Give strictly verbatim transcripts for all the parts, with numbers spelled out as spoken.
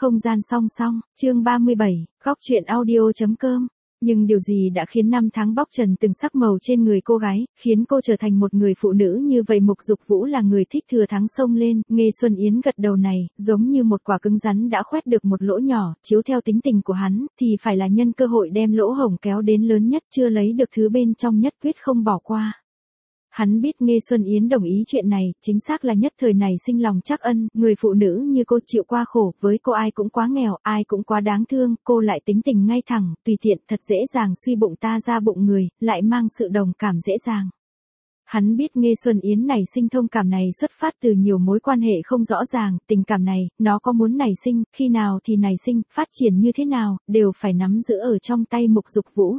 Không gian song song, chương ba mươi bảy, góc truyện audio.com. Nhưng điều gì đã khiến năm tháng bóc trần từng sắc màu trên người cô gái, khiến cô trở thành một người phụ nữ như vậy? Mục Dục Vũ là người thích thừa thắng xông lên, Nghê Xuân Yến gật đầu này, giống như một quả cứng rắn đã khoét được một lỗ nhỏ, chiếu theo tính tình của hắn, thì phải là nhân cơ hội đem lỗ hổng kéo đến lớn nhất, chưa lấy được thứ bên trong nhất quyết không bỏ qua. Hắn biết Nghê Xuân Yến đồng ý chuyện này, chính xác là nhất thời này sinh lòng trắc ân, người phụ nữ như cô chịu qua khổ, với cô ai cũng quá nghèo, ai cũng quá đáng thương, cô lại tính tình ngay thẳng, tùy tiện, thật dễ dàng suy bụng ta ra bụng người, lại mang sự đồng cảm dễ dàng. Hắn biết Nghê Xuân Yến này sinh thông cảm này xuất phát từ nhiều mối quan hệ không rõ ràng, tình cảm này, nó có muốn nảy sinh, khi nào thì nảy sinh, phát triển như thế nào, đều phải nắm giữ ở trong tay Mục Dục Vũ.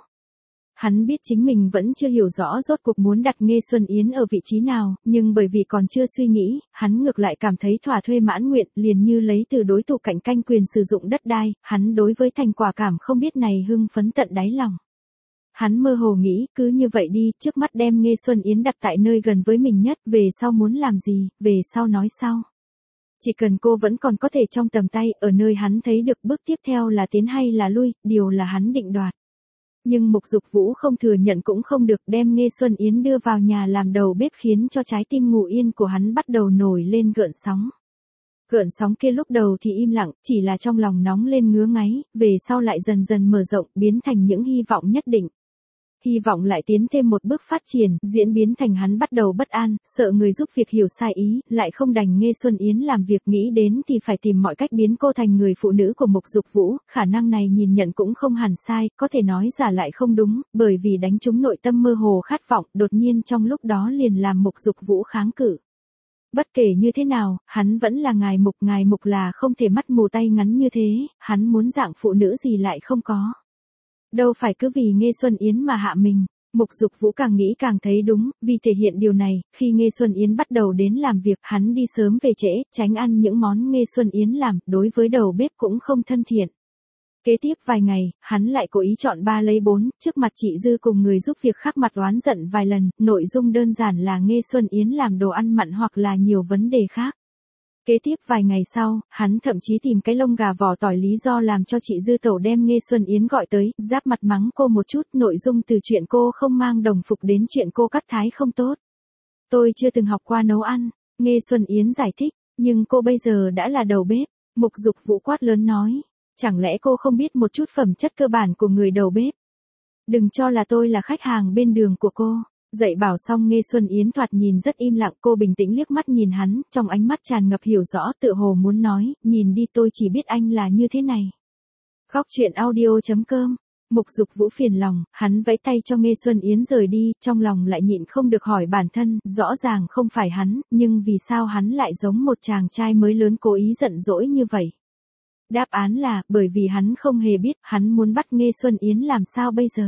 Hắn biết chính mình vẫn chưa hiểu rõ rốt cuộc muốn đặt Nghê Xuân Yến ở vị trí nào, nhưng bởi vì còn chưa suy nghĩ, hắn ngược lại cảm thấy thỏa thuê mãn nguyện, liền như lấy từ đối thủ cạnh tranh quyền sử dụng đất đai, hắn đối với thành quả cảm không biết này hưng phấn tận đáy lòng. Hắn mơ hồ nghĩ, cứ như vậy đi, trước mắt đem Nghê Xuân Yến đặt tại nơi gần với mình nhất, về sau muốn làm gì, về sau nói sau. Chỉ cần cô vẫn còn có thể trong tầm tay, ở nơi hắn thấy được bước tiếp theo là tiến hay là lui, điều là hắn định đoạt. Nhưng Mục Dục Vũ không thừa nhận cũng không được, đem Nghê Xuân Yến đưa vào nhà làm đầu bếp khiến cho trái tim ngủ yên của hắn bắt đầu nổi lên gợn sóng. Gợn sóng kia lúc đầu thì im lặng, chỉ là trong lòng nóng lên ngứa ngáy, về sau lại dần dần mở rộng, biến thành những hy vọng nhất định. Hy vọng lại tiến thêm một bước phát triển, diễn biến thành hắn bắt đầu bất an, sợ người giúp việc hiểu sai ý, lại không đành Nghê Xuân Yến làm việc, nghĩ đến thì phải tìm mọi cách biến cô thành người phụ nữ của Mục Dục Vũ, khả năng này nhìn nhận cũng không hẳn sai, có thể nói giả lại không đúng, bởi vì đánh trúng nội tâm mơ hồ khát vọng, đột nhiên trong lúc đó liền làm Mục Dục Vũ kháng cự. Bất kể như thế nào, hắn vẫn là ngài Mục, ngài Mục là không thể mắt mù tay ngắn như thế, hắn muốn dạng phụ nữ gì lại không có. Đâu phải cứ vì Nghê Xuân Yến mà hạ mình. Mục Dục Vũ càng nghĩ càng thấy đúng, vì thể hiện điều này, khi Nghê Xuân Yến bắt đầu đến làm việc, hắn đi sớm về trễ, tránh ăn những món Nghê Xuân Yến làm, đối với đầu bếp cũng không thân thiện. Kế tiếp vài ngày, hắn lại cố ý chọn ba lấy bốn, trước mặt chị Dư cùng người giúp việc khác mặt oán giận vài lần, nội dung đơn giản là Nghê Xuân Yến làm đồ ăn mặn hoặc là nhiều vấn đề khác. Kế tiếp vài ngày sau, hắn thậm chí tìm cái lông gà vỏ tỏi lý do làm cho chị Dư tẩu đem Nghê Xuân Yến gọi tới, giáp mặt mắng cô một chút, nội dung từ chuyện cô không mang đồng phục đến chuyện cô cắt thái không tốt. Tôi chưa từng học qua nấu ăn, Nghê Xuân Yến giải thích, nhưng cô bây giờ đã là đầu bếp. Mục Dục Vũ quát lớn nói, chẳng lẽ cô không biết một chút phẩm chất cơ bản của người đầu bếp? Đừng cho là tôi là khách hàng bên đường của cô. Dạy bảo xong Nghê Xuân Yến thoạt nhìn rất im lặng, cô bình tĩnh liếc mắt nhìn hắn, trong ánh mắt tràn ngập hiểu rõ, tựa hồ muốn nói, nhìn đi tôi chỉ biết anh là như thế này. Góc truyện audio.com. Mục Dục Vũ phiền lòng, hắn vẫy tay cho Nghê Xuân Yến rời đi, trong lòng lại nhịn không được hỏi bản thân, rõ ràng không phải hắn, nhưng vì sao hắn lại giống một chàng trai mới lớn cố ý giận dỗi như vậy? Đáp án là, bởi vì hắn không hề biết, hắn muốn bắt Nghê Xuân Yến làm sao bây giờ?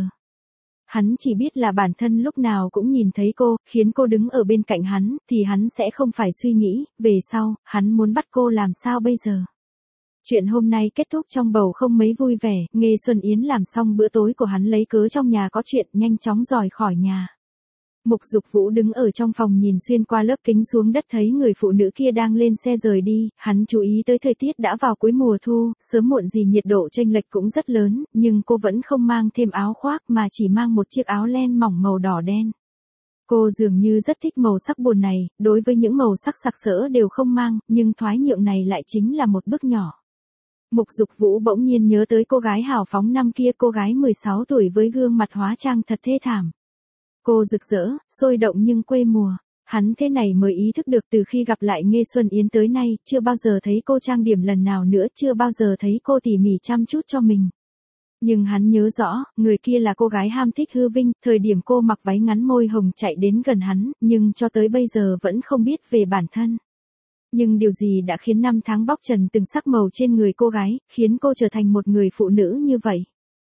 Hắn chỉ biết là bản thân lúc nào cũng nhìn thấy cô, khiến cô đứng ở bên cạnh hắn, thì hắn sẽ không phải suy nghĩ, về sau, hắn muốn bắt cô làm sao bây giờ. Chuyện hôm nay kết thúc trong bầu không mấy vui vẻ, Nghê Xuân Yến làm xong bữa tối của hắn lấy cớ trong nhà có chuyện, nhanh chóng rời khỏi nhà. Mục Dục Vũ đứng ở trong phòng nhìn xuyên qua lớp kính xuống đất thấy người phụ nữ kia đang lên xe rời đi, hắn chú ý tới thời tiết đã vào cuối mùa thu, sớm muộn gì nhiệt độ chênh lệch cũng rất lớn, nhưng cô vẫn không mang thêm áo khoác mà chỉ mang một chiếc áo len mỏng màu đỏ đen. Cô dường như rất thích màu sắc buồn này, đối với những màu sắc sặc sỡ đều không mang, nhưng thoái nhượng này lại chính là một bước nhỏ. Mục Dục Vũ bỗng nhiên nhớ tới cô gái hào phóng năm kia, cô gái mười sáu tuổi với gương mặt hóa trang thật thê thảm. Cô rực rỡ, sôi động nhưng quê mùa. Hắn thế này mới ý thức được từ khi gặp lại Nghê Xuân Yến tới nay, chưa bao giờ thấy cô trang điểm lần nào nữa, chưa bao giờ thấy cô tỉ mỉ chăm chút cho mình. Nhưng hắn nhớ rõ, người kia là cô gái ham thích hư vinh, thời điểm cô mặc váy ngắn môi hồng chạy đến gần hắn, nhưng cho tới bây giờ vẫn không biết về bản thân. Nhưng điều gì đã khiến năm tháng bóc trần từng sắc màu trên người cô gái, khiến cô trở thành một người phụ nữ như vậy?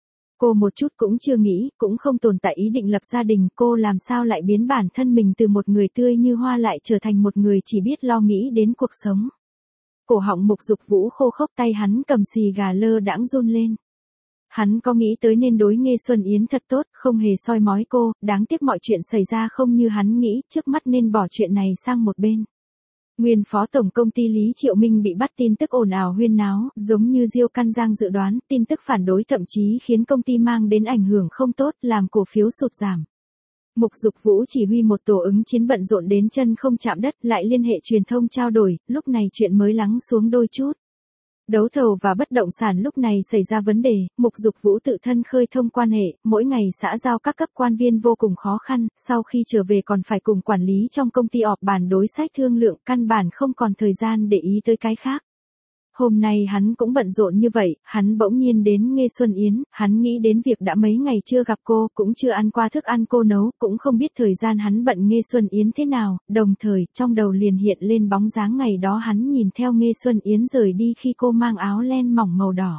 Cô một chút cũng chưa nghĩ, cũng không tồn tại ý định lập gia đình, cô làm sao lại biến bản thân mình từ một người tươi như hoa lại trở thành một người chỉ biết lo nghĩ đến cuộc sống. Cổ họng Mục Dục Vũ khô khốc, tay hắn cầm xì gà lơ đãng run lên. Hắn có nghĩ tới nên đối Nghê Xuân Yến thật tốt, không hề soi mói cô, đáng tiếc mọi chuyện xảy ra không như hắn nghĩ, trước mắt nên bỏ chuyện này sang một bên. Nguyên phó tổng công ty Lý Triệu Minh bị bắt, tin tức ồn ào huyên náo, giống như Diêu Căn Giang dự đoán, tin tức phản đối thậm chí khiến công ty mang đến ảnh hưởng không tốt, làm cổ phiếu sụt giảm. Mục Dục Vũ chỉ huy một tổ ứng chiến bận rộn đến chân không chạm đất, lại liên hệ truyền thông trao đổi, lúc này chuyện mới lắng xuống đôi chút. Đấu thầu và bất động sản lúc này xảy ra vấn đề, Mục Dục Vũ tự thân khơi thông quan hệ, mỗi ngày xã giao các cấp quan viên vô cùng khó khăn, sau khi trở về còn phải cùng quản lý trong công ty họp bàn đối sách thương lượng, căn bản không còn thời gian để ý tới cái khác. Hôm nay hắn cũng bận rộn như vậy, hắn bỗng nhiên đến Nghê Xuân Yến, hắn nghĩ đến việc đã mấy ngày chưa gặp cô, cũng chưa ăn qua thức ăn cô nấu, cũng không biết thời gian hắn bận Nghê Xuân Yến thế nào, đồng thời, trong đầu liền hiện lên bóng dáng ngày đó hắn nhìn theo Nghê Xuân Yến rời đi khi cô mang áo len mỏng màu đỏ.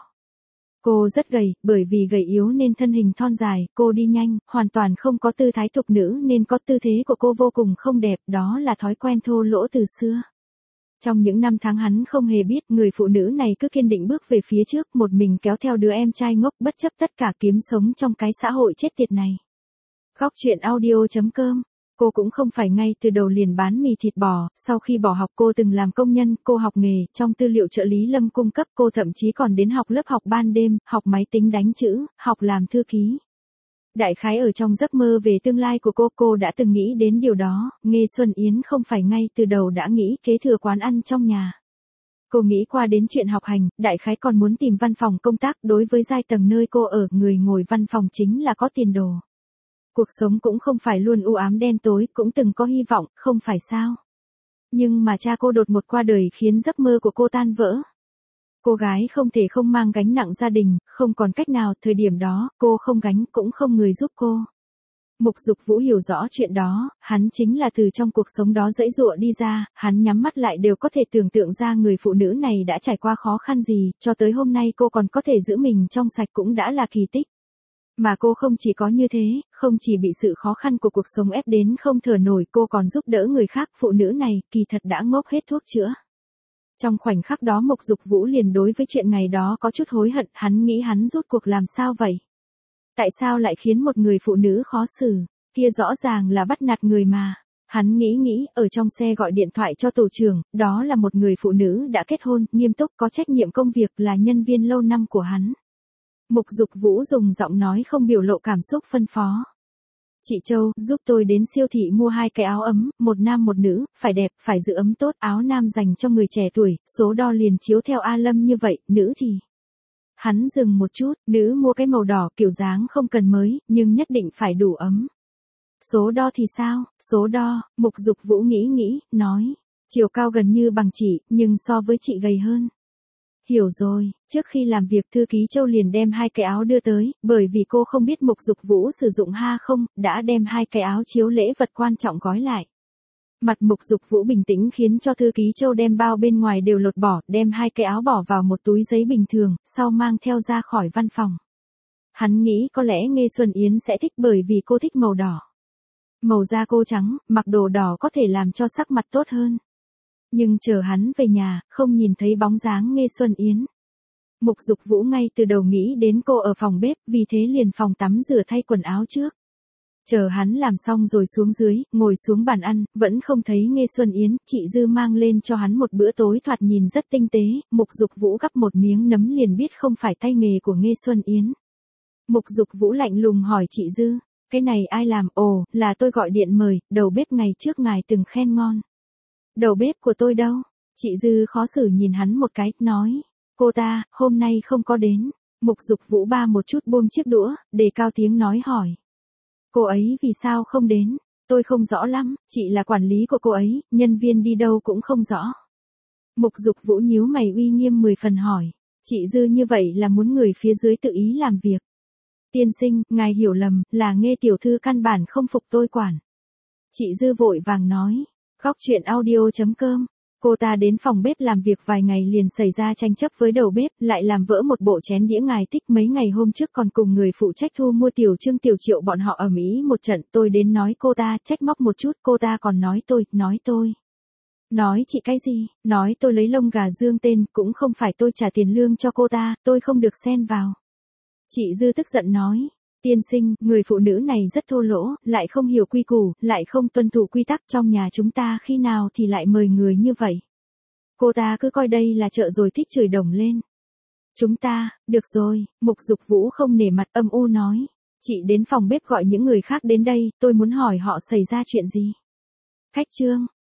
Cô rất gầy, bởi vì gầy yếu nên thân hình thon dài, cô đi nhanh, hoàn toàn không có tư thái thục nữ nên có tư thế của cô vô cùng không đẹp, đó là thói quen thô lỗ từ xưa. Trong những năm tháng hắn không hề biết, người phụ nữ này cứ kiên định bước về phía trước, một mình kéo theo đứa em trai ngốc, bất chấp tất cả kiếm sống trong cái xã hội chết tiệt này. Góc truyện audio chấm com. Cô cũng không phải ngay từ đầu liền bán mì thịt bò, sau khi bỏ học cô từng làm công nhân, cô học nghề, trong tư liệu trợ lý Lâm cung cấp, cô thậm chí còn đến học lớp học ban đêm, học máy tính đánh chữ, học làm thư ký. Đại khái ở trong giấc mơ về tương lai của cô, cô đã từng nghĩ đến điều đó, Nghê Xuân Yến không phải ngay từ đầu đã nghĩ kế thừa quán ăn trong nhà. Cô nghĩ qua đến chuyện học hành, đại khái còn muốn tìm văn phòng công tác, đối với giai tầng nơi cô ở, người ngồi văn phòng chính là có tiền đồ. Cuộc sống cũng không phải luôn u ám đen tối, cũng từng có hy vọng, không phải sao. Nhưng mà cha cô đột ngột qua đời khiến giấc mơ của cô tan vỡ. Cô gái không thể không mang gánh nặng gia đình, không còn cách nào, thời điểm đó, cô không gánh cũng không người giúp cô. Mục Dục Vũ hiểu rõ chuyện đó, hắn chính là từ trong cuộc sống đó giãy giụa đi ra, hắn nhắm mắt lại đều có thể tưởng tượng ra người phụ nữ này đã trải qua khó khăn gì, cho tới hôm nay cô còn có thể giữ mình trong sạch cũng đã là kỳ tích. Mà cô không chỉ có như thế, không chỉ bị sự khó khăn của cuộc sống ép đến không thở nổi, cô còn giúp đỡ người khác, phụ nữ này, kỳ thật đã ngốc hết thuốc chữa. Trong khoảnh khắc đó Mục Dục Vũ liền đối với chuyện ngày đó có chút hối hận, hắn nghĩ hắn rốt cuộc làm sao vậy? Tại sao lại khiến một người phụ nữ khó xử? Kia rõ ràng là bắt nạt người mà. Hắn nghĩ nghĩ, ở trong xe gọi điện thoại cho tổ trưởng, đó là một người phụ nữ đã kết hôn, nghiêm túc, có trách nhiệm công việc, là nhân viên lâu năm của hắn. Mục Dục Vũ dùng giọng nói không biểu lộ cảm xúc phân phó. Chị Châu, giúp tôi đến siêu thị mua hai cái áo ấm, một nam một nữ, phải đẹp, phải giữ ấm tốt, áo nam dành cho người trẻ tuổi, số đo liền chiếu theo A Lâm như vậy, nữ thì... Hắn dừng một chút, nữ mua cái màu đỏ, kiểu dáng không cần mới, nhưng nhất định phải đủ ấm. Số đo thì sao? Số đo, Mục Dục Vũ nghĩ nghĩ, nói, chiều cao gần như bằng chị, nhưng so với chị gầy hơn. Hiểu rồi, trước khi làm việc thư ký Châu liền đem hai cái áo đưa tới, bởi vì cô không biết Mục Dục Vũ sử dụng ha không, đã đem hai cái áo chiếu lễ vật quan trọng gói lại. Mặt Mục Dục Vũ bình tĩnh khiến cho thư ký Châu đem bao bên ngoài đều lột bỏ, đem hai cái áo bỏ vào một túi giấy bình thường, sau mang theo ra khỏi văn phòng. Hắn nghĩ có lẽ Nghê Xuân Yến sẽ thích bởi vì cô thích màu đỏ. Màu da cô trắng, mặc đồ đỏ có thể làm cho sắc mặt tốt hơn. Nhưng chờ hắn về nhà, không nhìn thấy bóng dáng Nghê Xuân Yến. Mục Dục Vũ ngay từ đầu nghĩ đến cô ở phòng bếp, vì thế liền phòng tắm rửa thay quần áo trước. Chờ hắn làm xong rồi xuống dưới, ngồi xuống bàn ăn, vẫn không thấy Nghê Xuân Yến, chị Dư mang lên cho hắn một bữa tối thoạt nhìn rất tinh tế, Mục Dục Vũ gắp một miếng nấm liền biết không phải tay nghề của Nghê Xuân Yến. Mục Dục Vũ lạnh lùng hỏi chị Dư, cái này ai làm? Ồ, là tôi gọi điện mời, đầu bếp ngày trước ngài từng khen ngon. Đầu bếp của tôi đâu? Chị Dư khó xử nhìn hắn một cái, nói, cô ta, hôm nay không có đến. Mục Dục Vũ ba một chút buông chiếc đũa, đề cao tiếng nói hỏi. Cô ấy vì sao không đến? Tôi không rõ lắm, chị là quản lý của cô ấy, nhân viên đi đâu cũng không rõ. Mục Dục Vũ nhíu mày uy nghiêm mười phần hỏi. Chị Dư như vậy là muốn người phía dưới tự ý làm việc. Tiên sinh, ngài hiểu lầm, là Nghê tiểu thư căn bản không phục tôi quản. Chị Dư vội vàng nói. Góc truyện audio chấm com. Cô ta đến phòng bếp làm việc vài ngày liền xảy ra tranh chấp với đầu bếp, lại làm vỡ một bộ chén đĩa ngài thích, mấy ngày hôm trước còn cùng người phụ trách thu mua Tiểu Trương Tiểu Triệu bọn họ ầm ĩ một trận, tôi đến nói cô ta, trách móc một chút, cô ta còn nói tôi, nói tôi. Nói chị cái gì? Nói tôi lấy lông gà dương tên, cũng không phải tôi trả tiền lương cho cô ta, tôi không được xen vào. Chị Dư tức giận nói. Tiên sinh, người phụ nữ này rất thô lỗ, lại không hiểu quy củ, lại không tuân thủ quy tắc trong nhà chúng ta khi nào thì lại mời người như vậy. Cô ta cứ coi đây là chợ rồi thích chửi đồng lên. Chúng ta, được rồi, Mục Dục Vũ không nể mặt âm u nói. Chị đến phòng bếp gọi những người khác đến đây, tôi muốn hỏi họ xảy ra chuyện gì. Khách Trương,